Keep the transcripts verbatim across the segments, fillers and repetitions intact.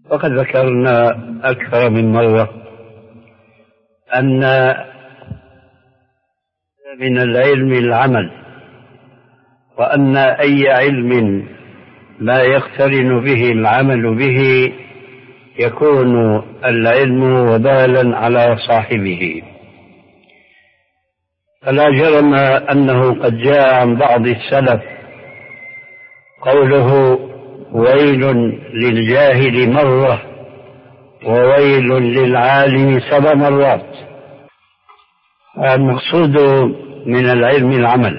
وقد ذكرنا أكثر من مرة أن من العلم العمل، وأن أي علم لا يقترن به العمل به يكون العلم وبالا على صاحبه. فلا جرم أنه قد جاء عن بعض السلف قوله: ويل للجاهل مرة وويل للعالم سبع مرات. المقصود من العلم العمل،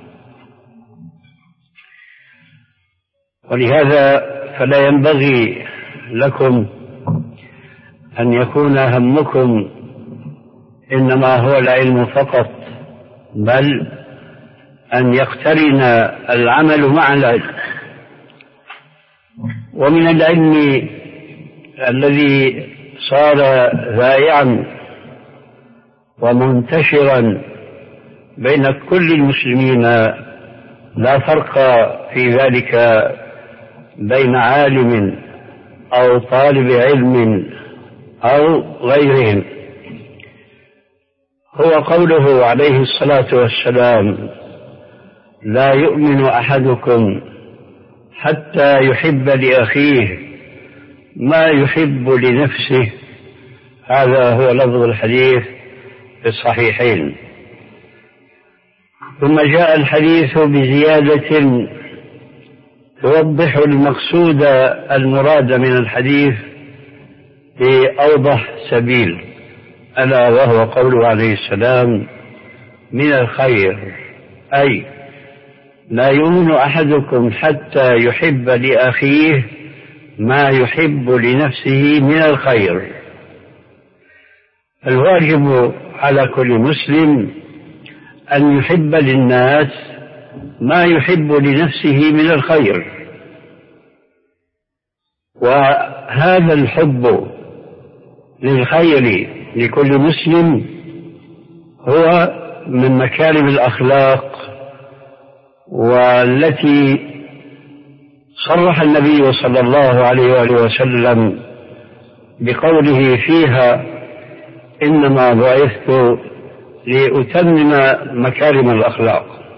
ولهذا فلا ينبغي لكم أن يكون همكم إنما هو العلم فقط، بل أن يقترن العمل مع العلم. ومن العلم الذي صار ذائعا ومنتشرا بين كل المسلمين، لا فرق في ذلك بين عالم أو طالب علم أو غيرهم، هو قوله عليه الصلاة والسلام: لا يؤمن أحدكم حتى يحب لأخيه ما يحب لنفسه. هذا هو لفظ الحديث في الصحيحين. ثم جاء الحديث بزيادة توضح المقصود المراد من الحديث بأوضح سبيل، ألا وهو قوله عليه السلام: من الخير، أي لا يؤمن أحدكم حتى يحب لأخيه ما يحب لنفسه من الخير. الواجب على كل مسلم أن يحب للناس ما يحب لنفسه من الخير، وهذا الحب للخير لكل مسلم هو من مكارم الأخلاق، والتي صرح النبي صلى الله عليه وآله وسلم بقوله فيها: إنما بعثت لأتمم مكارم الأخلاق.